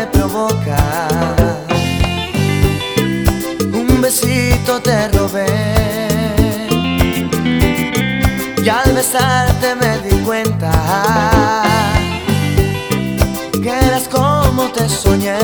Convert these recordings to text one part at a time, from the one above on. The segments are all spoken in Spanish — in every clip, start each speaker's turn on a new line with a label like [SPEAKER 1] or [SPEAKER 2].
[SPEAKER 1] me provoca. Un besito te robé y al besarte me di cuenta que eras como te soñé.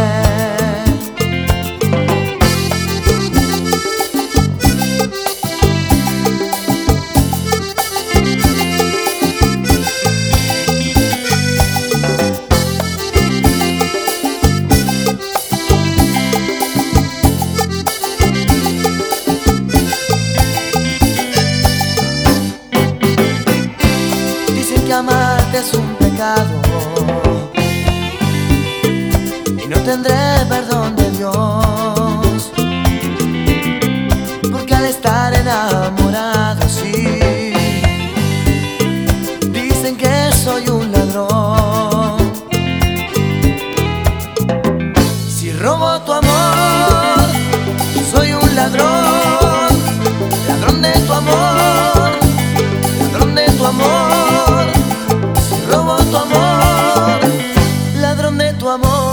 [SPEAKER 1] Que amarte es un pecado y no tendré perdón de Dios, porque al estar enamorado sí, dicen que soy un ladrón. Si robo tu amor, soy un ladrón, ladrón de tu amor, ladrón de tu amor. Robo tu amor, ladrón de tu amor.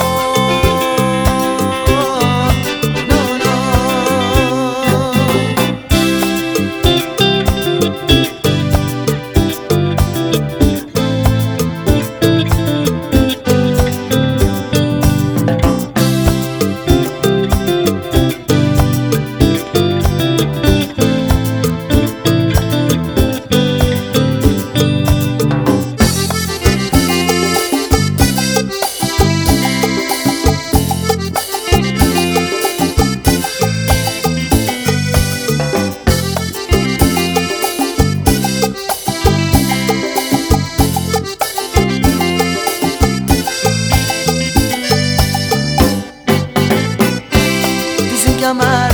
[SPEAKER 1] No, no. Amar